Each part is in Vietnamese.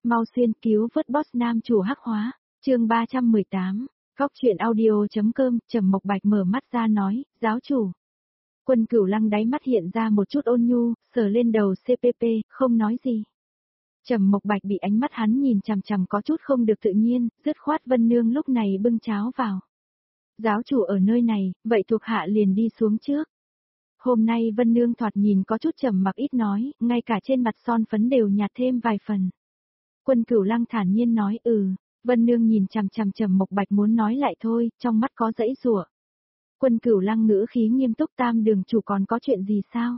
Mau xuyên cứu vớt boss nam chủ hắc hóa, chương 318, góc chuyện audio.com, Trầm Mộc Bạch mở mắt ra nói, giáo chủ. Quân Cửu Lăng đáy mắt hiện ra một chút ôn nhu, sờ lên đầu CPP, không nói gì. Trầm Mộc Bạch bị ánh mắt hắn nhìn chằm chằm có chút không được tự nhiên, dứt khoát Vân Nương lúc này bưng cháo vào. Giáo chủ ở nơi này, vậy thuộc hạ liền đi xuống trước. Hôm nay Vân Nương thoạt nhìn có chút trầm mặc ít nói, ngay cả trên mặt son phấn đều nhạt thêm vài phần. Quân Cửu Lăng thản nhiên nói Vân Nương nhìn chằm chằm Trầm Mộc Bạch muốn nói lại thôi, trong mắt có dãy rủa. Quân Cửu Lăng ngữ khí nghiêm túc, Tam đường chủ còn có chuyện gì sao?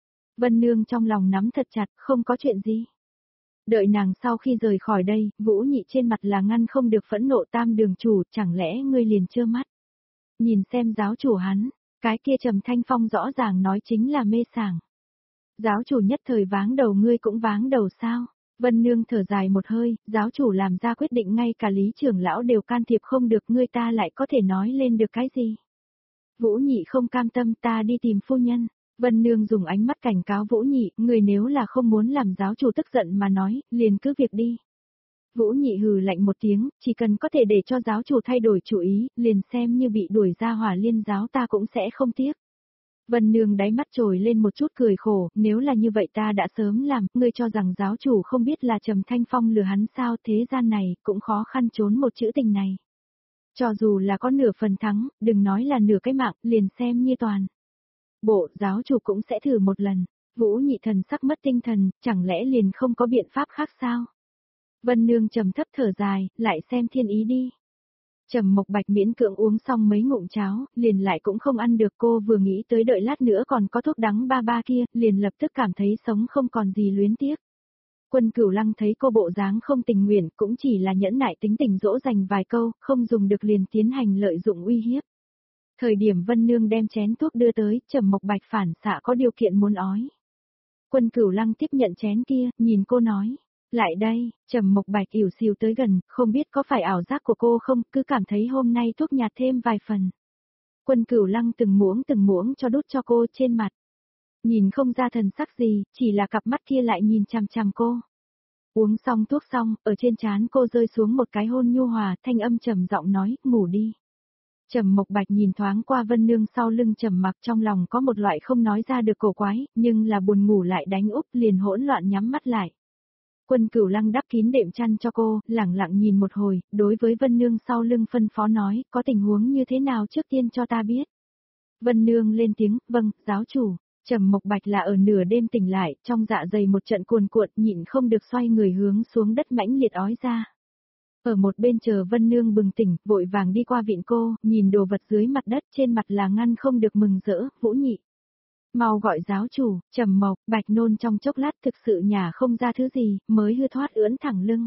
Vân Nương trong lòng nắm thật chặt, không có chuyện gì. Đợi nàng sau khi rời khỏi đây, Vũ Nhị trên mặt là ngăn không được phẫn nộ, Tam đường chủ, chẳng lẽ ngươi liền trơ mắt? Nhìn xem giáo chủ hắn, cái kia Trầm Thanh Phong rõ ràng nói chính là mê sảng. Giáo chủ nhất thời váng đầu, ngươi cũng váng đầu sao? Vân Nương thở dài một hơi, giáo chủ làm ra quyết định ngay cả Lý trưởng lão đều can thiệp không được, ngươi ta lại có thể nói lên được cái gì? Vũ Nhị không cam tâm, ta đi tìm phu nhân. Vân Nương dùng ánh mắt cảnh cáo Vũ Nhị, người nếu là không muốn làm giáo chủ tức giận mà nói, liền cứ việc đi. Vũ Nhị hừ lạnh một tiếng, chỉ cần có thể để cho giáo chủ thay đổi chủ ý, liền xem như bị đuổi ra Hỏa Liên giáo ta cũng sẽ không tiếc. Vân Nương đáy mắt trồi lên một chút cười khổ, nếu là như vậy ta đã sớm làm, ngươi cho rằng giáo chủ không biết là Trầm Thanh Phong lừa hắn sao, thế gian này cũng khó khăn trốn một chữ tình này. Cho dù là có nửa phần thắng, đừng nói là nửa cái mạng, liền xem như toàn. Bộ giáo chủ cũng sẽ thử một lần. Vũ Nhị thần sắc mất tinh thần, chẳng lẽ liền không có biện pháp khác sao? Vân Nương trầm thấp thở dài, lại xem thiên ý đi. Trầm Mộc Bạch miễn cưỡng uống xong mấy ngụm cháo, liền lại cũng không ăn được, cô vừa nghĩ tới đợi lát nữa còn có thuốc đắng ba ba kia, liền lập tức cảm thấy sống không còn gì luyến tiếc. Quân Cửu Lăng thấy cô bộ dáng không tình nguyện, cũng chỉ là nhẫn nại tính tình dỗ dành vài câu, không dùng được liền tiến hành lợi dụng uy hiếp. Thời điểm Vân Nương đem chén thuốc đưa tới, Trầm Mộc Bạch phản xạ có điều kiện muốn ói. Quân Cửu Lăng tiếp nhận chén kia, nhìn cô nói, lại đây. Trầm Mộc Bạch ỉu xìu tới gần, không biết có phải ảo giác của cô không, cứ cảm thấy hôm nay thuốc nhạt thêm vài phần. Quân Cửu Lăng từng muỗng cho đút cho cô trên mặt. Nhìn không ra thần sắc gì, chỉ là cặp mắt kia lại nhìn chằm chằm cô. Uống xong thuốc xong, ở trên trán cô rơi xuống một cái hôn nhu hòa, thanh âm trầm giọng nói, ngủ đi. Trầm Mộc Bạch nhìn thoáng qua Vân Nương sau lưng trầm mặc, trong lòng có một loại không nói ra được cổ quái, nhưng là buồn ngủ lại đánh úp, liền hỗn loạn nhắm mắt lại. Quân Cửu Lăng đắp kín đệm chăn cho cô, lẳng lặng nhìn một hồi, đối với Vân Nương sau lưng phân phó nói, có tình huống như thế nào trước tiên cho ta biết. Vân Nương lên tiếng, vâng, giáo chủ. Trầm Mộc Bạch là ở nửa đêm tỉnh lại, trong dạ dày một trận cuồn cuộn, nhịn không được xoay người hướng xuống đất mãnh liệt ói ra. Ở một bên chờ Vân Nương bừng tỉnh, vội vàng đi qua vịn cô, nhìn đồ vật dưới mặt đất, trên mặt là ngăn không được mừng rỡ, Vũ Nhị. Mau gọi giáo chủ. Trầm Mộc Bạch nôn trong chốc lát, thực sự nhả không ra thứ gì, mới hư thoát ưỡn thẳng lưng.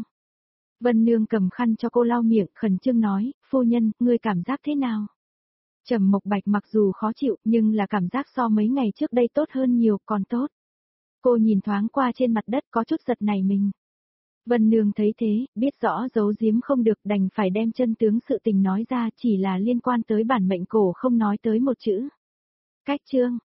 Vân Nương cầm khăn cho cô lau miệng, khẩn trương nói, phu nhân, ngươi cảm giác thế nào? Trầm Mộc Bạch mặc dù khó chịu, nhưng là cảm giác so mấy ngày trước đây tốt hơn nhiều, còn tốt. Cô nhìn thoáng qua trên mặt đất có chút giật nảy mình. Vân Nương thấy thế, biết rõ giấu giếm không được, đành phải đem chân tướng sự tình nói ra, chỉ là liên quan tới bản mệnh cổ không nói tới một chữ. Cách chương,